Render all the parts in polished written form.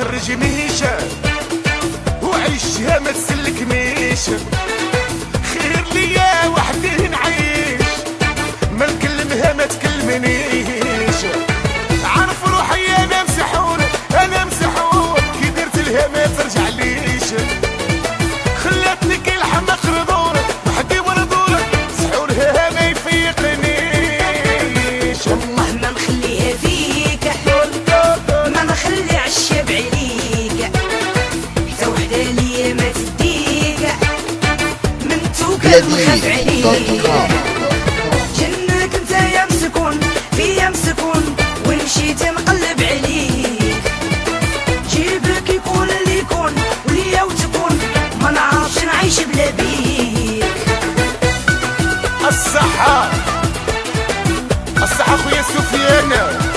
تخرجنيش وعيشها ما تسلكنيش، خير ليا وحدي نعيش، ما نكلمها ما تكلمنيش، عارف روحي انا مسحور انا مسحور، كي درت لها ما ترجعليش، خلاتني كي الحماق ردور وحدي وردور، سحورها ما يفيقنيش. والله ما نخليها فيك ما نخلي عالشاب عليك، حتى وحدة ليا ما تديك، من توكل نخاف عليك، جنك انت يا مسكون فيا مسكون، ومشيت نقلب عليك، جيبك يكون اللي يكون وليا وتكون، ما نعرفش نعيش بلا بيك. الصحة الصحة خويا سفيان،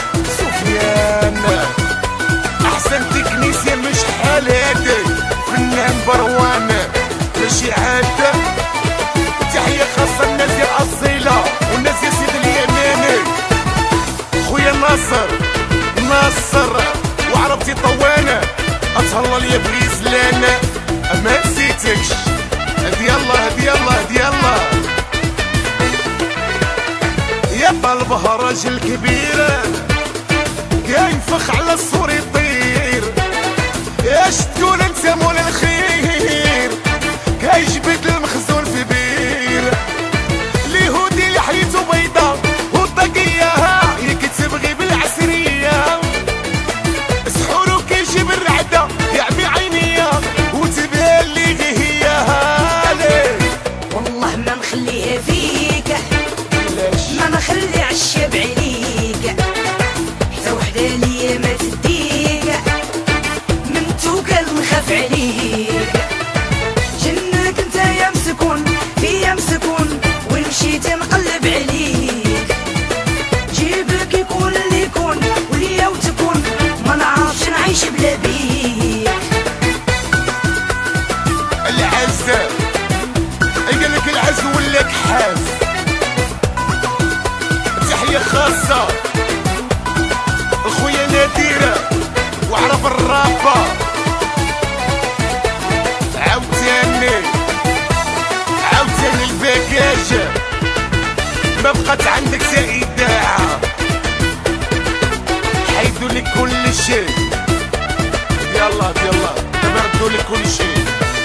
أحسن تكنيسيا مش حال هادي، فنان بروان ماشي عادة، تحية خاصة الناس ديال الأصيلة والناس يا سيدي اليماني، خويا ناصر وعرفتي طوانة، أتهلا ليا بريزلان ما نسيتكش، هدي يلا يا طالبها راجل كبير ينفخ على الصور يطير، اش تقول انت مول الخير، كيجبد المخزون في بير، اليهودي اللي حيته بيضا والطاقية يكتب غير بالعسرية، سحورو كيجيب الرعدة يعمي عينيا وتبها اللي غي هي هالي. والله ما نخليها فيك ما نخلي عالشاب عليك، حتى وحدة ليا ما تديك، من توكل نخاف عليك، جنك انت يا مسكون فيا مسكون، ومشيت نقلب عليك، جيبك يكون اللي يكون وليا وتكون، ما نعرفش نعيش بلا بيك. العزة قالك العز ولك حاس، تحية خاصة الخويا ناديرة وعرف الرابة، عاوتاني الباكاج ما بقات عندك تا إذاعة، حيدوا لك كل شيء، يلا نردوا لك كل شيء،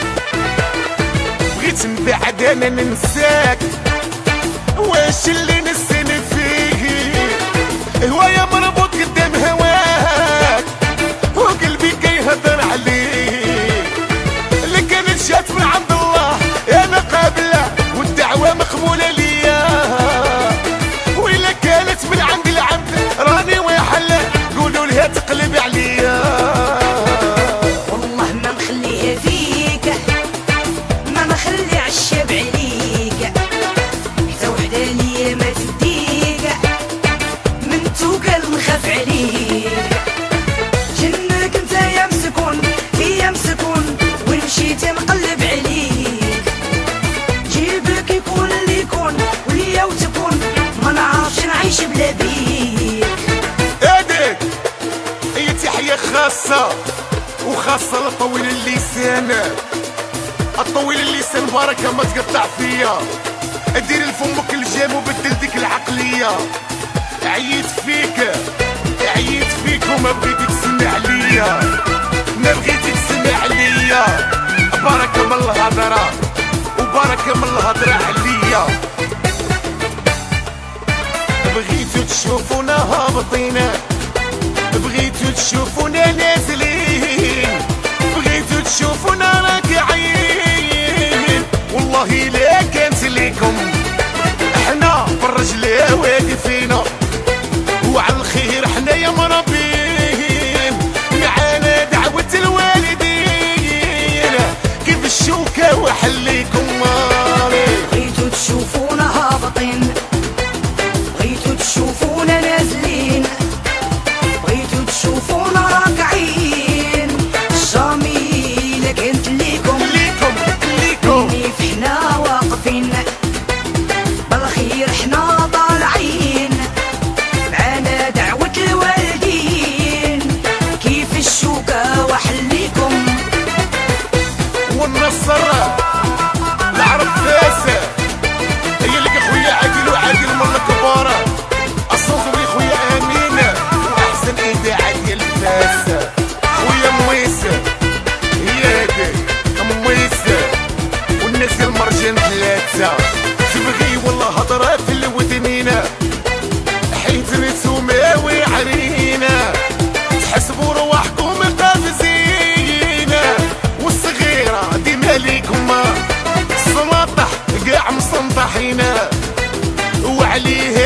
بغيت من بعد انا ننساك، واش اللي نسيني فيه هوايا مربوط قدام هواك، وقلبي كيهضر عليك، اللي كانت جات من عند الله انا قابله والدعوه مقبوله ليا، وإلا كانت من عند العبد راني ويحله قولوا لها تقلب عليا. والله ما نخليها فيك ما نخلي عالشاب عليك، حتى وحدة ليا ما تديك، من توكل نخاف عليك، جنك انت يا مسكون فيا مسكون، ومشيت نقلب عليك، جيبك يكون اللي يكون وليا وتكون، ما نعرفش نعيش بلا بيك. هاديك هي تحية خاصة وخاصة لطويل اللسان، الطويل اللسان بركة ما تقطع فيا، دير لفمك الجام وبدل ديك العقلية، عييت فيك وما بغيتي تسمع عليا، بركة من الهضرة وبركة من الهضرة عليا، بغيتو تشوفونا هابطين، بغيتو تشوفونا نازلين، بغيتو تشوفونا راكعين، والله لا كانت ليكم احنا بالرجل واقفين، وعلى الخير حنايا مرابين، معانا دعوة الوالدين، كيف الشوكة وحليكم مالي، بغيتو تشوفونا هابطين، بغيتو تشوفونا نازلين، بغيتو تشوفونا راكعين،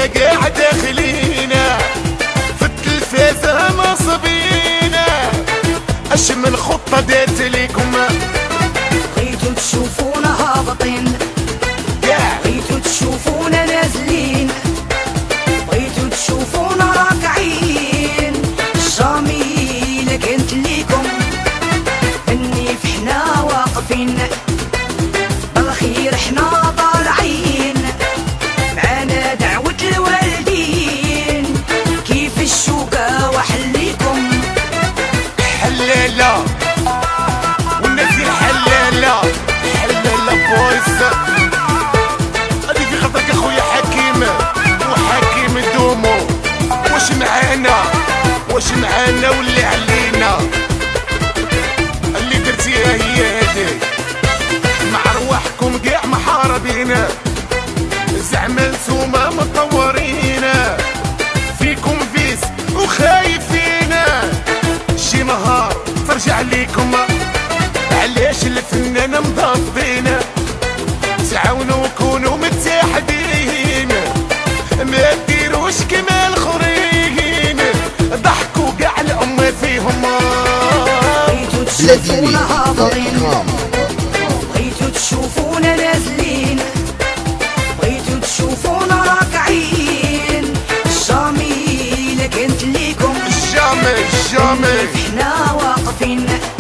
كنا قاع داخلينا في التلفازة نصبينا. اش من خطة دارت ليكم؟ بغيتو تشوفونا هابطين، بغيتو تشوفونا نازلين، بغيتو تشوفونا راكعين. جامي لا كنت ليكم اني فحنا واقفين بالخير حنا طالعين. معانا دعوة الوالدين كيف الشوكة وحليكم. حلالة والناس الحلالة حلالة بويس. هذه في خاطرك اخويا حكيم وحكيم دومو. واش معانا واش معانا واللي علينا اللي درتيها هي هذه مع رواحكم كاع محاربين. زعما نتوما مطورين فيكم فيس وخايفين شي نهار ترجع ليكم. علاش الفنان مضبطين؟ تعاونوا وكونوا متحدين ما ديروش كما الاخرين. ضحكوا كاع الامه فيهم. بغيتو تشوفونا هابطين، بغيتو تشوفونا نازلين، بغيتو تشوفونا راكعين. جامي لا كنت ليكم جامي حنا واقفين